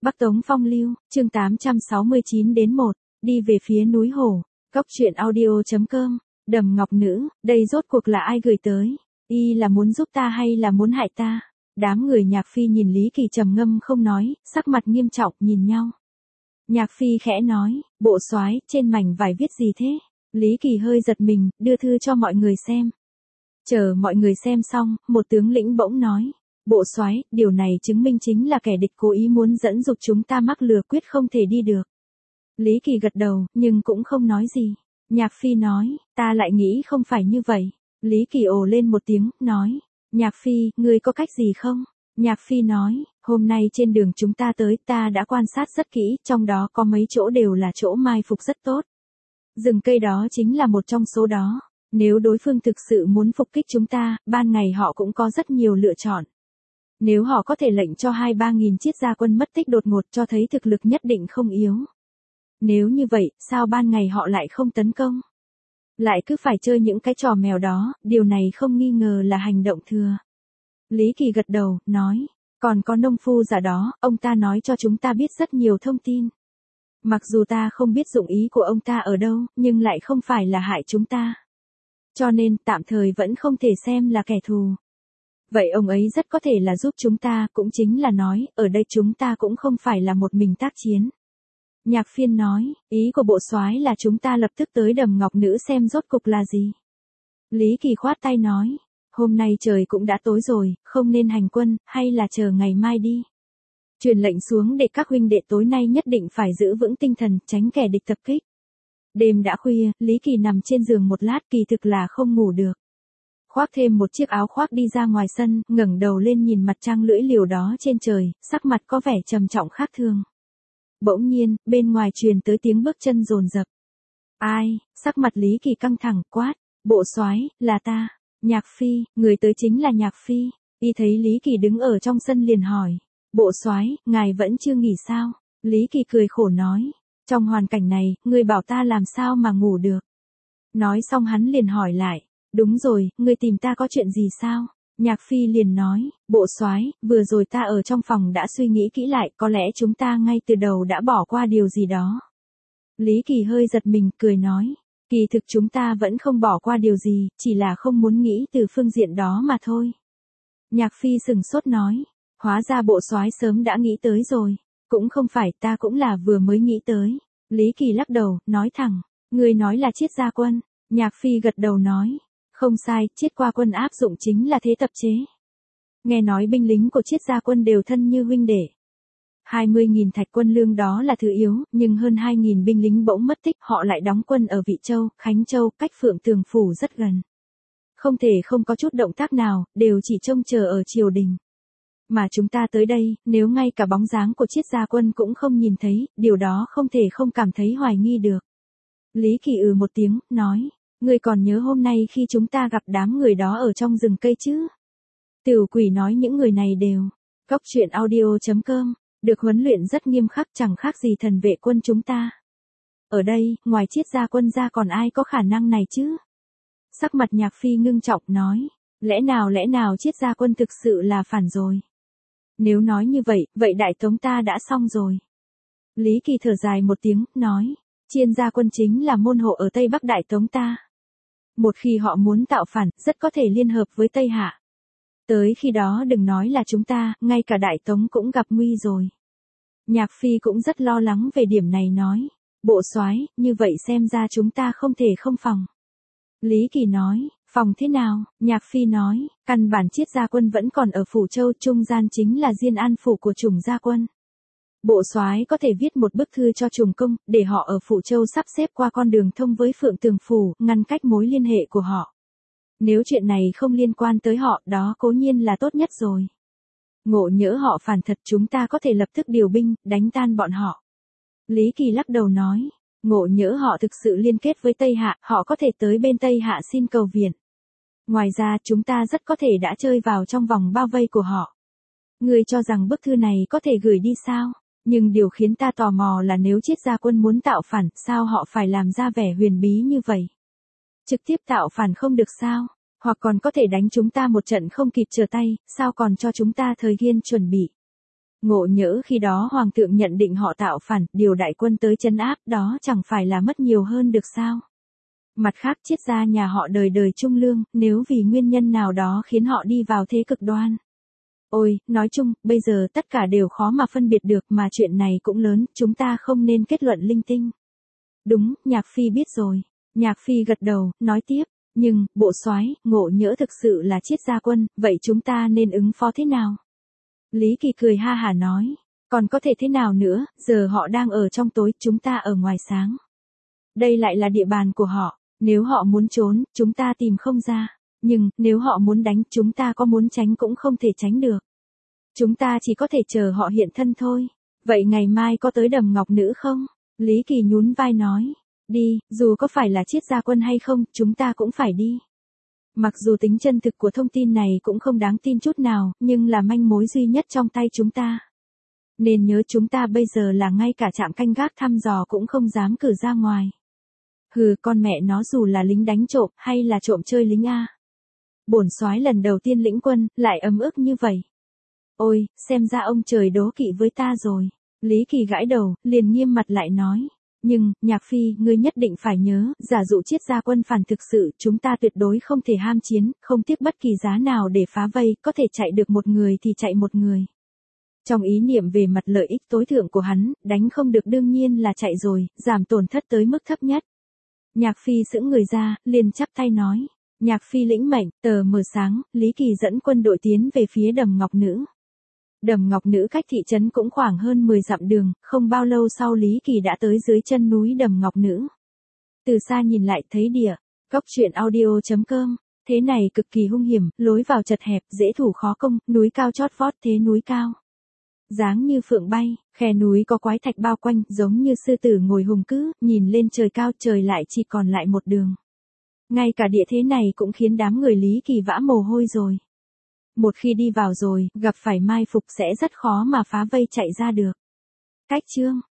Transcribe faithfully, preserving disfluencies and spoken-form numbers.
Bắc Tống Phong Lưu, chương tám trăm sáu mươi chín đến một, đi về phía núi Hổ. Cốc truyện audio chấm com, Đầm Ngọc Nữ, đây rốt cuộc là ai gửi tới? Y là muốn giúp ta hay là muốn hại ta? Đám người Nhạc Phi nhìn Lý Kỳ trầm ngâm không nói, sắc mặt nghiêm trọng nhìn nhau. Nhạc Phi khẽ nói, bộ soái, trên mảnh vải viết gì thế? Lý Kỳ hơi giật mình, đưa thư cho mọi người xem. Chờ mọi người xem xong, một tướng lĩnh bỗng nói, bộ soái, điều này chứng minh chính là kẻ địch cố ý muốn dẫn dục chúng ta mắc lừa, quyết không thể đi được. Lý Kỳ gật đầu, nhưng cũng không nói gì. Nhạc Phi nói, ta lại nghĩ không phải như vậy. Lý Kỳ ồ lên một tiếng, nói, Nhạc Phi, ngươi có cách gì không? Nhạc Phi nói, hôm nay trên đường chúng ta tới, ta đã quan sát rất kỹ, trong đó có mấy chỗ đều là chỗ mai phục rất tốt. Rừng cây đó chính là một trong số đó. Nếu đối phương thực sự muốn phục kích chúng ta, ban ngày họ cũng có rất nhiều lựa chọn. Nếu họ có thể lệnh cho hai ba nghìn chiết gia quân mất tích đột ngột, cho thấy thực lực nhất định không yếu. Nếu như vậy, sao ban ngày họ lại không tấn công? Lại cứ phải chơi những cái trò mèo đó, điều này không nghi ngờ là hành động thừa. Lý Kỳ gật đầu, nói, còn có nông phu giả đó, ông ta nói cho chúng ta biết rất nhiều thông tin. Mặc dù ta không biết dụng ý của ông ta ở đâu, nhưng lại không phải là hại chúng ta. Cho nên, tạm thời vẫn không thể xem là kẻ thù. Vậy ông ấy rất có thể là giúp chúng ta, cũng chính là nói, ở đây chúng ta cũng không phải là một mình tác chiến. Nhạc Phiên nói, ý của bộ soái là chúng ta lập tức tới Đầm Ngọc Nữ xem rốt cục là gì. Lý Kỳ khoát tay nói, hôm nay trời cũng đã tối rồi, không nên hành quân, hay là chờ ngày mai đi. Truyền lệnh xuống để các huynh đệ tối nay nhất định phải giữ vững tinh thần, tránh kẻ địch tập kích. Đêm đã khuya, Lý Kỳ nằm trên giường một lát, kỳ thực là không ngủ được. Khoác thêm một chiếc áo khoác đi ra ngoài sân, ngẩng đầu lên nhìn mặt trăng lưỡi liều đó trên trời, sắc mặt có vẻ trầm trọng khác thường. Bỗng nhiên, bên ngoài truyền tới tiếng bước chân dồn dập. Ai? Sắc mặt Lý Kỳ căng thẳng, quát, bộ soái, là ta. Nhạc Phi, người tới chính là Nhạc Phi. Y thấy Lý Kỳ đứng ở trong sân liền hỏi, bộ soái, ngài vẫn chưa nghỉ sao? Lý Kỳ cười khổ nói, trong hoàn cảnh này, ngươi bảo ta làm sao mà ngủ được. Nói xong hắn liền hỏi lại, đúng rồi, ngươi tìm ta có chuyện gì sao? Nhạc Phi liền nói, bộ soái, vừa rồi ta ở trong phòng đã suy nghĩ kỹ lại, có lẽ chúng ta ngay từ đầu đã bỏ qua điều gì đó. Lý Kỳ hơi giật mình, cười nói, kỳ thực chúng ta vẫn không bỏ qua điều gì, chỉ là không muốn nghĩ từ phương diện đó mà thôi. Nhạc Phi sừng sốt nói, hóa ra bộ soái sớm đã nghĩ tới rồi, cũng không phải, ta cũng là vừa mới nghĩ tới. Lý Kỳ lắc đầu, nói thẳng, ngươi nói là Chiết gia quân. Nhạc Phi gật đầu nói, không sai, Chiết qua quân áp dụng chính là thế tập chế. Nghe nói binh lính của Chiết gia quân đều thân như huynh đệ. hai mươi nghìn thạch quân lương đó là thứ yếu, nhưng hơn hai nghìn binh lính bỗng mất tích, họ lại đóng quân ở Vị Châu, Khánh Châu, cách Phượng Tường Phủ rất gần. Không thể không có chút động tác nào, đều chỉ trông chờ ở triều đình. Mà chúng ta tới đây, nếu ngay cả bóng dáng của Chiết gia quân cũng không nhìn thấy, điều đó không thể không cảm thấy hoài nghi được. Lý Kỳ ừ một tiếng, nói, ngươi còn nhớ hôm nay khi chúng ta gặp đám người đó ở trong rừng cây chứ? Tiểu Quỷ nói những người này đều. Cốc truyện audio chấm com, được huấn luyện rất nghiêm khắc, chẳng khác gì thần vệ quân chúng ta. Ở đây, ngoài Chiết gia quân ra còn ai có khả năng này chứ? Sắc mặt Nhạc Phi ngưng trọng nói, lẽ nào lẽ nào Chiết gia quân thực sự là phản rồi? Nếu nói như vậy, vậy Đại Tống ta đã xong rồi. Lý Kỳ thở dài một tiếng, nói, Chiên gia quân chính là môn hộ ở Tây Bắc Đại Tống ta. Một khi họ muốn tạo phản, rất có thể liên hợp với Tây Hạ. Tới khi đó đừng nói là chúng ta, ngay cả Đại Tống cũng gặp nguy rồi. Nhạc Phi cũng rất lo lắng về điểm này nói, bộ soái, như vậy xem ra chúng ta không thể không phòng. Lý Kỳ nói, phòng thế nào? Nhạc Phi nói, căn bản Chiết gia quân vẫn còn ở Phủ Châu, trung gian chính là Diên An phủ của Trùng gia quân. Bộ soái có thể viết một bức thư cho Trùng công, để họ ở Phủ Châu sắp xếp qua con đường thông với Phượng Tường Phủ, ngăn cách mối liên hệ của họ. Nếu chuyện này không liên quan tới họ, đó cố nhiên là tốt nhất rồi. Ngộ nhỡ họ phản thật, chúng ta có thể lập tức điều binh, đánh tan bọn họ. Lý Kỳ lắc đầu nói, ngộ nhỡ họ thực sự liên kết với Tây Hạ, họ có thể tới bên Tây Hạ xin cầu viện. Ngoài ra, chúng ta rất có thể đã chơi vào trong vòng bao vây của họ. Ngươi cho rằng bức thư này có thể gửi đi sao? Nhưng điều khiến ta tò mò là nếu Chiết gia quân muốn tạo phản, sao họ phải làm ra vẻ huyền bí như vậy? Trực tiếp tạo phản không được sao? Hoặc còn có thể đánh chúng ta một trận không kịp trở tay, sao còn cho chúng ta thời gian chuẩn bị? Ngộ nhỡ khi đó hoàng thượng nhận định họ tạo phản, điều đại quân tới trấn áp, đó chẳng phải là mất nhiều hơn được sao? Mặt khác triết gia nhà họ đời đời trung lương, nếu vì nguyên nhân nào đó khiến họ đi vào thế cực đoan. Ôi, nói chung, bây giờ tất cả đều khó mà phân biệt được, mà chuyện này cũng lớn, chúng ta không nên kết luận linh tinh. Đúng, Nhạc Phi biết rồi. Nhạc Phi gật đầu, nói tiếp, nhưng, bộ soái, ngộ nhỡ thực sự là triết gia quân, vậy chúng ta nên ứng phó thế nào? Lý Kỳ cười ha hả nói, còn có thể thế nào nữa, giờ họ đang ở trong tối, chúng ta ở ngoài sáng. Đây lại là địa bàn của họ, nếu họ muốn trốn, chúng ta tìm không ra. Nhưng, nếu họ muốn đánh, chúng ta có muốn tránh cũng không thể tránh được. Chúng ta chỉ có thể chờ họ hiện thân thôi. Vậy ngày mai có tới Đầm Ngọc Nữ không? Lý Kỳ nhún vai nói. Đi, dù có phải là triết gia quân hay không, chúng ta cũng phải đi. Mặc dù tính chân thực của thông tin này cũng không đáng tin chút nào, nhưng là manh mối duy nhất trong tay chúng ta. Nên nhớ chúng ta bây giờ là ngay cả trạm canh gác thăm dò cũng không dám cử ra ngoài. Hừ, con mẹ nó dù là lính đánh trộm hay là trộm chơi lính A. Bổn soái lần đầu tiên lĩnh quân, lại ấm ức như vậy. Ôi, xem ra ông trời đố kỵ với ta rồi. Lý Kỳ gãi đầu, liền nghiêm mặt lại nói. Nhưng, Nhạc Phi, ngươi nhất định phải nhớ, giả dụ triết gia quân phản thực sự, chúng ta tuyệt đối không thể ham chiến, không tiếc bất kỳ giá nào để phá vây, có thể chạy được một người thì chạy một người. Trong ý niệm về mặt lợi ích tối thượng của hắn, đánh không được đương nhiên là chạy rồi, giảm tổn thất tới mức thấp nhất. Nhạc Phi sững người ra, liền chắp tay nói. Nhạc Phi lĩnh mệnh, tờ mờ sáng, Lý Kỳ dẫn quân đội tiến về phía Đầm Ngọc Nữ. Đầm Ngọc Nữ cách thị trấn cũng khoảng hơn mười dặm đường, không bao lâu sau Lý Kỳ đã tới dưới chân núi Đầm Ngọc Nữ. Từ xa nhìn lại thấy địa, góc truyện audio chấm com, thế này cực kỳ hung hiểm, lối vào chật hẹp, dễ thủ khó công, núi cao chót vót thế núi cao. Dáng như phượng bay, khe núi có quái thạch bao quanh, giống như sư tử ngồi hùng cứ, nhìn lên trời cao trời lại chỉ còn lại một đường. Ngay cả địa thế này cũng khiến đám người Lý Kỳ vã mồ hôi rồi. Một khi đi vào rồi, gặp phải mai phục sẽ rất khó mà phá vây chạy ra được. Cách chương